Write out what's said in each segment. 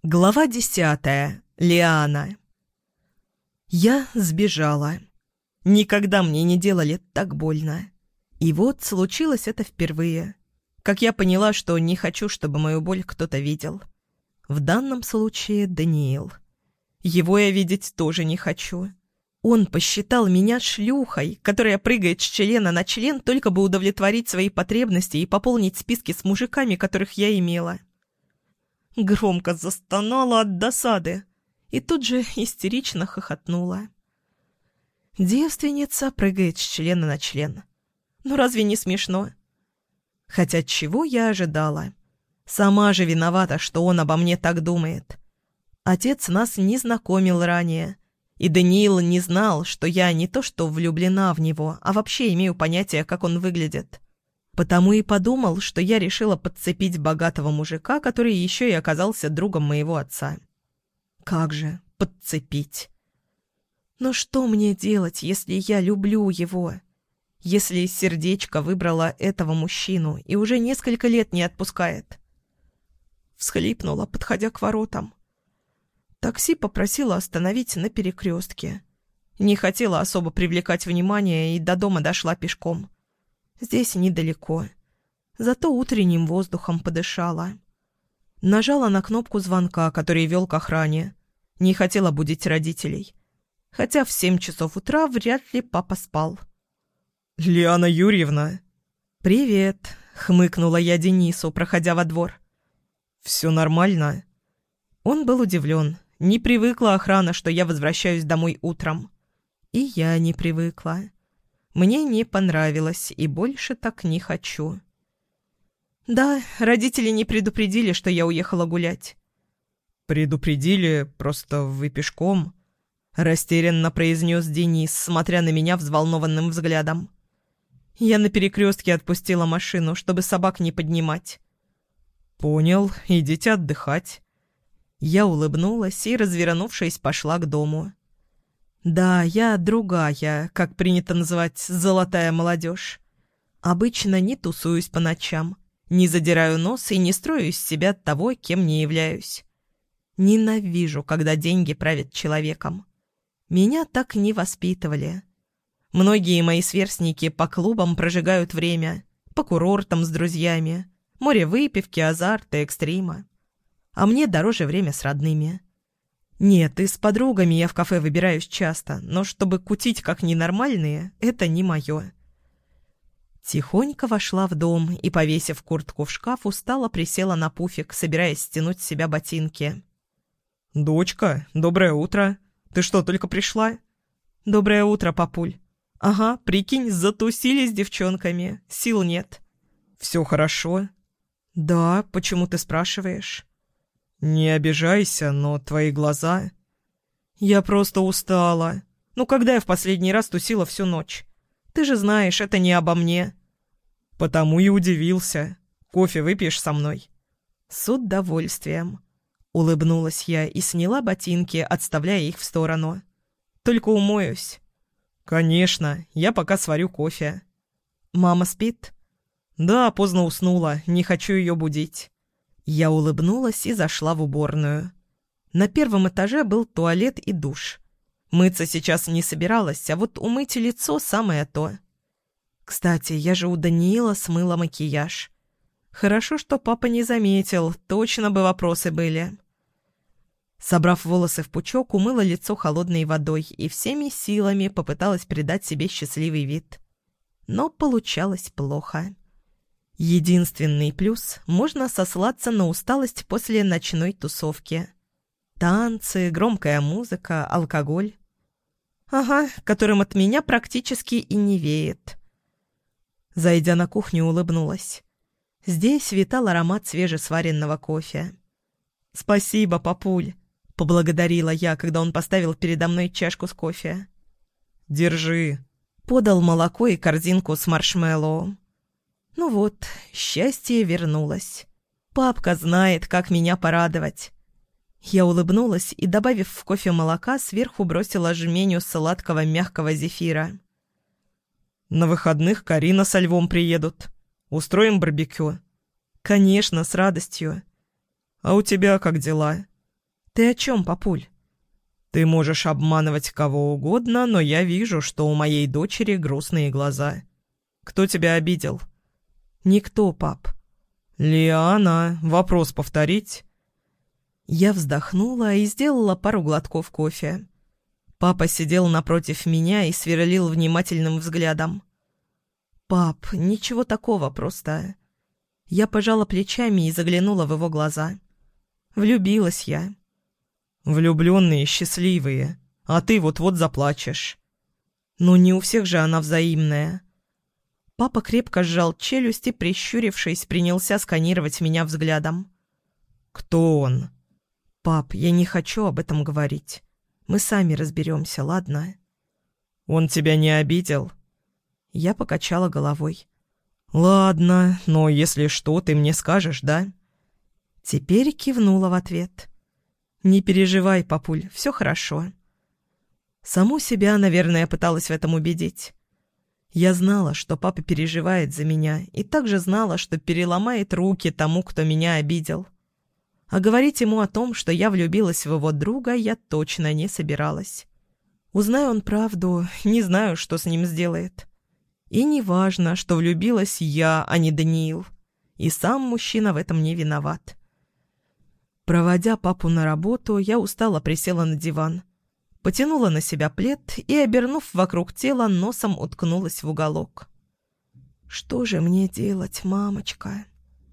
Глава 10. Лиана. Я сбежала. Никогда мне не делали так больно. И вот случилось это впервые. Как я поняла, что не хочу, чтобы мою боль кто-то видел. В данном случае Даниил. Его я видеть тоже не хочу. Он посчитал меня шлюхой, которая прыгает с члена на член, только бы удовлетворить свои потребности и пополнить списки с мужиками, которых я имела. Громко застонала от досады и тут же истерично хохотнула. Девственница прыгает с члена на член. Ну разве не смешно? Хотя чего я ожидала? Сама же виновата, что он обо мне так думает. Отец нас не знакомил ранее, и Даниил не знал, что я не то что влюблена в него, а вообще имею понятие, как он выглядит. Потому и подумал, что я решила подцепить богатого мужика, который еще и оказался другом моего отца. Как же подцепить? Но что мне делать, если я люблю его? Если сердечко выбрало этого мужчину и уже несколько лет не отпускает? Всхлипнула, подходя к воротам. Такси попросила остановить на перекрестке. Не хотела особо привлекать внимание и до дома дошла пешком. Здесь недалеко. Зато утренним воздухом подышала. Нажала на кнопку звонка, который вел к охране. Не хотела будить родителей. Хотя в 7 часов утра вряд ли папа спал. «Лиана Юрьевна!» «Привет!» — хмыкнула я Денису, проходя во двор. «Все нормально?» Он был удивлен. Не привыкла охрана, что я возвращаюсь домой утром. И я не привыкла. Мне не понравилось, и больше так не хочу. Да, родители не предупредили, что я уехала гулять. «Предупредили, просто вы пешком?» — растерянно произнес Денис, смотря на меня взволнованным взглядом. Я на перекрестке отпустила машину, чтобы собак не поднимать. «Понял, идите отдыхать». Я улыбнулась и, развернувшись, пошла к дому. Да, я другая, как принято называть, золотая молодежь. Обычно не тусуюсь по ночам, не задираю нос и не строю из себя того, кем не являюсь. Ненавижу, когда деньги правят человеком. Меня так не воспитывали. Многие мои сверстники по клубам прожигают время, по курортам с друзьями, море выпивки, азарта, экстрима. А мне дороже время с родными. Нет, и с подругами я в кафе выбираюсь часто, но чтобы кутить как ненормальные, это не мое. Тихонько вошла в дом и, повесив куртку в шкаф, устало присела на пуфик, собираясь стянуть с себя ботинки. «Дочка, доброе утро. Ты что, только пришла?» «Доброе утро, папуль». «Ага, прикинь, затусили с девчонками. Сил нет». «Все хорошо?» «Да, почему ты спрашиваешь?» «Не обижайся, но твои глаза...» «Я просто устала. Ну, когда я в последний раз тусила всю ночь? Ты же знаешь, это не обо мне». «Потому и удивился. Кофе выпьешь со мной?» «С удовольствием», — улыбнулась я и сняла ботинки, отставляя их в сторону. «Только умоюсь». «Конечно, я пока сварю кофе». «Мама спит?» «Да, поздно уснула, не хочу ее будить». Я улыбнулась и зашла в уборную. На первом этаже был туалет и душ. Мыться сейчас не собиралась, а вот умыть лицо самое то. Кстати, я же у Даниила смыла макияж. Хорошо, что папа не заметил, точно бы вопросы были. Собрав волосы в пучок, умыла лицо холодной водой и всеми силами попыталась придать себе счастливый вид. Но получалось плохо. Единственный плюс – можно сослаться на усталость после ночной тусовки. Танцы, громкая музыка, алкоголь. Ага, которым от меня практически и не веет. Зайдя на кухню, улыбнулась. Здесь витал аромат свежесваренного кофе. «Спасибо, папуль», – поблагодарила я, когда он поставил передо мной чашку с кофе. «Держи», – подал молоко и корзинку с маршмеллоу. Ну вот, счастье вернулось. Папка знает, как меня порадовать. Я улыбнулась и, добавив в кофе молока, сверху бросила жменю сладкого мягкого зефира. «На выходных Карина со Львом приедут. Устроим барбекю?» «Конечно, с радостью». «А у тебя как дела? Ты о чем, папуль? Ты можешь обманывать кого угодно, но я вижу, что у моей дочери грустные глаза. Кто тебя обидел? Никто, пап. Лиана, вопрос повторить? Я вздохнула и сделала пару глотков кофе. Папа сидел напротив меня и сверлил внимательным взглядом. «Пап, ничего такого, просто...» Я пожала плечами и заглянула в его глаза. Влюбилась я. Влюбленные счастливые, а ты вот-вот заплачешь. Но не у всех же она взаимная. Папа крепко сжал челюсть и, прищурившись, принялся сканировать меня взглядом. Кто он? «Пап, я не хочу об этом говорить. Мы сами разберемся, ладно?» Он тебя не обидел? Я покачала головой. Ладно, но если что, ты мне скажешь, да? Теперь кивнула в ответ. «Не переживай, папуль, все хорошо». Саму себя, наверное, пыталась в этом убедить. Я знала, что папа переживает за меня, и также знала, что переломает руки тому, кто меня обидел. А говорить ему о том, что я влюбилась в его друга, я точно не собиралась. Узнай он правду, не знаю, что с ним сделает. И не важно, что влюбилась я, а не Даниил. И сам мужчина в этом не виноват. Проводя папу на работу, я устало присела на диван. Потянула на себя плед и, обернув вокруг тела, носом уткнулась в уголок. «Что же мне делать, мамочка?»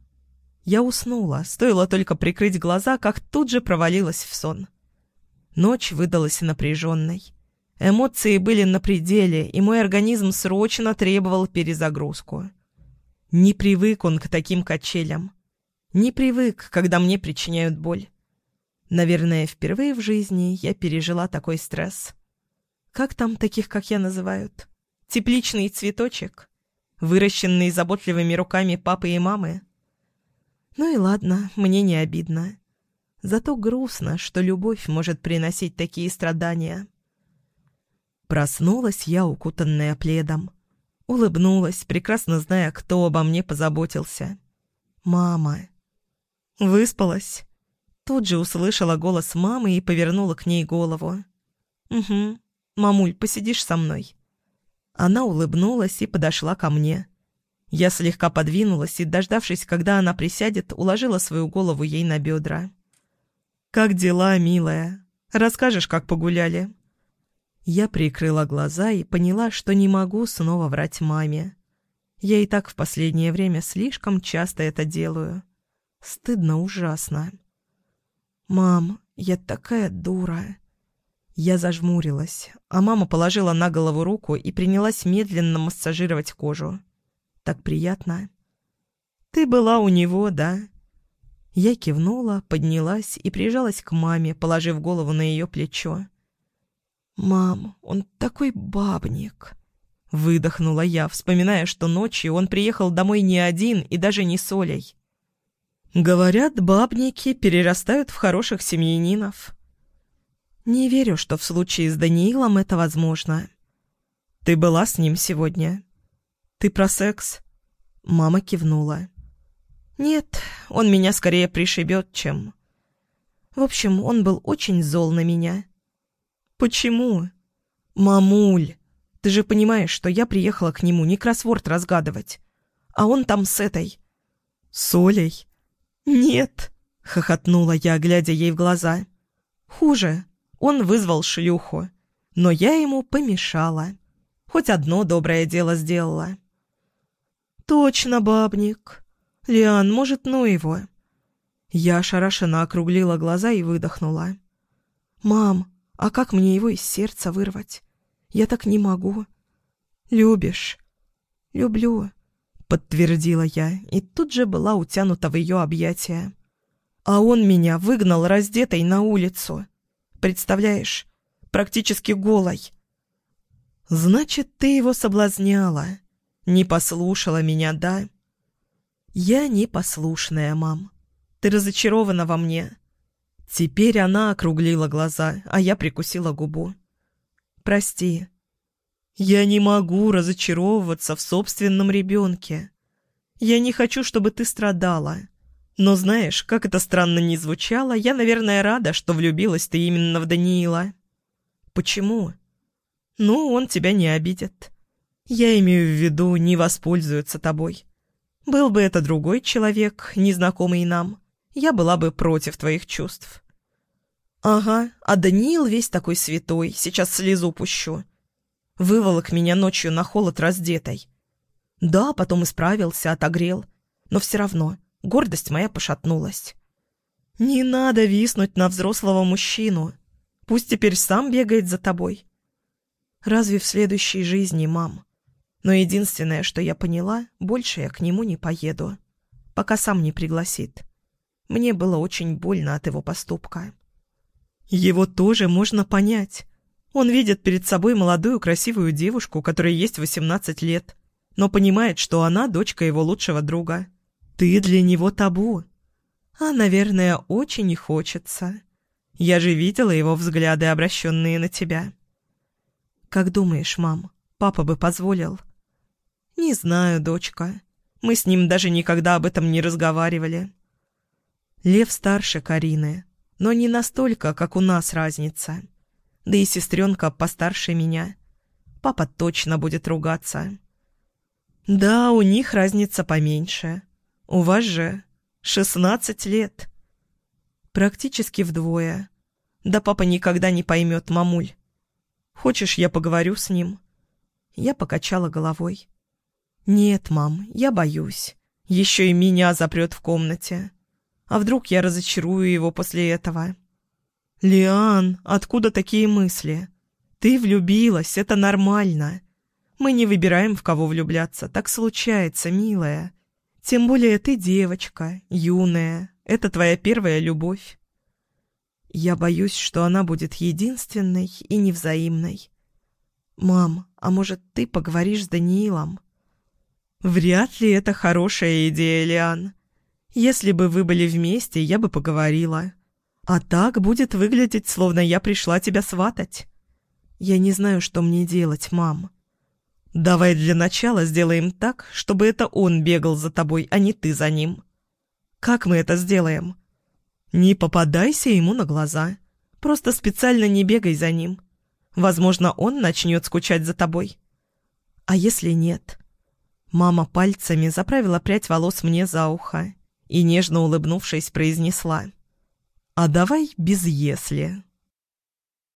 Я уснула, стоило только прикрыть глаза, как тут же провалилась в сон. Ночь выдалась напряженной. Эмоции были на пределе, и мой организм срочно требовал перезагрузку. Не привык он к таким качелям. Не привык, когда мне причиняют боль. Наверное, впервые в жизни я пережила такой стресс. Как там таких, как я, называют? Тепличный цветочек? Выращенный заботливыми руками папы и мамы? Ну и ладно, мне не обидно. Зато грустно, что любовь может приносить такие страдания. Проснулась я, укутанная пледом. Улыбнулась, прекрасно зная, кто обо мне позаботился. «Мама». «Выспалась?» Тут же услышала голос мамы и повернула к ней голову. «Угу. Мамуль, посидишь со мной?» Она улыбнулась и подошла ко мне. Я слегка подвинулась и, дождавшись, когда она присядет, уложила свою голову ей на бедра. «Как дела, милая? Расскажешь, как погуляли?» Я прикрыла глаза и поняла, что не могу снова врать маме. Я и так в последнее время слишком часто это делаю. Стыдно ужасно. «Мам, я такая дура». Я зажмурилась, а мама положила на голову руку и принялась медленно массажировать кожу. Так приятно. «Ты была у него, да?» Я кивнула, поднялась и прижалась к маме, положив голову на ее плечо. «Мам, он такой бабник!» Выдохнула я, вспоминая, что ночью он приехал домой не один и даже не с Олей. «Говорят, бабники перерастают в хороших семьянинов». «Не верю, что в случае с Даниилом это возможно». «Ты была с ним сегодня?» «Ты про секс?» Мама кивнула. «Нет, он меня скорее пришибет, чем...» В общем, он был очень зол на меня. «Почему?» «Мамуль, ты же понимаешь, что я приехала к нему не кроссворд разгадывать, а он там с этой...» «С Олей?» «Нет», — хохотнула я, глядя ей в глаза. «Хуже, он вызвал шлюху, но я ему помешала. Хоть одно доброе дело сделала». «Точно, бабник. Лиан, может, ну его?» Я ошарашенно округлила глаза и выдохнула. «Мам, а как мне его из сердца вырвать? Я так не могу». «Любишь?» «Люблю», — подтвердила я, и тут же была утянута в ее объятия. А он меня выгнал раздетой на улицу. Представляешь, практически голой. «Значит, ты его соблазняла. Не послушала меня, да?» «Я непослушная, мам. Ты разочарована во мне». Теперь она округлила глаза, а я прикусила губу. «Прости. Я не могу разочаровываться в собственном ребенке. Я не хочу, чтобы ты страдала. Но знаешь, как это странно ни звучало, я, наверное, рада, что влюбилась ты именно в Даниила. Почему? Ну, он тебя не обидит. Я имею в виду, не воспользуется тобой. Был бы это другой человек, незнакомый нам, я была бы против твоих чувств. Ага, а Даниил весь такой святой, сейчас слезу пущу. Выволок меня ночью на холод раздетой. Да, потом исправился, отогрел, но все равно гордость моя пошатнулась. Не надо виснуть на взрослого мужчину. Пусть теперь сам бегает за тобой. Разве в следующей жизни, мам? Но единственное, что я поняла, больше я к нему не поеду, пока сам не пригласит. Мне было очень больно от его поступка. Его тоже можно понять. Он видит перед собой молодую красивую девушку, которой есть 18 лет, но понимает, что она дочка его лучшего друга. Ты для него табу. А, наверное, очень и хочется. Я же видела его взгляды, обращенные на тебя. Как думаешь, мам, папа бы позволил? Не знаю, дочка. Мы с ним даже никогда об этом не разговаривали. Лев старше Карины, но не настолько, как у нас разница. Да и сестренка постарше меня. Папа точно будет ругаться. Да, у них разница поменьше. У вас же 16 лет. Практически вдвое. Да папа никогда не поймет, мамуль. Хочешь, я поговорю с ним?» Я покачала головой. «Нет, мам, я боюсь. Еще и меня запрет в комнате. А вдруг я разочарую его после этого?» «Лиан, откуда такие мысли? Ты влюбилась, это нормально. Мы не выбираем, в кого влюбляться, так случается, милая. Тем более ты девочка, юная, это твоя первая любовь. Я боюсь, что она будет единственной и невзаимной. Мам, а может, ты поговоришь с Даниилом?» «Вряд ли это хорошая идея, Лиан. Если бы вы были вместе, я бы поговорила. А так будет выглядеть, словно я пришла тебя сватать. Я не знаю, что мне делать, мам. Давай для начала сделаем так, чтобы это он бегал за тобой, а не ты за ним. Как мы это сделаем? Не попадайся ему на глаза. Просто специально не бегай за ним. Возможно, он начнет скучать за тобой. А если нет?» Мама пальцами заправила прядь волос мне за ухо и, нежно улыбнувшись, произнесла: «А давай без «если».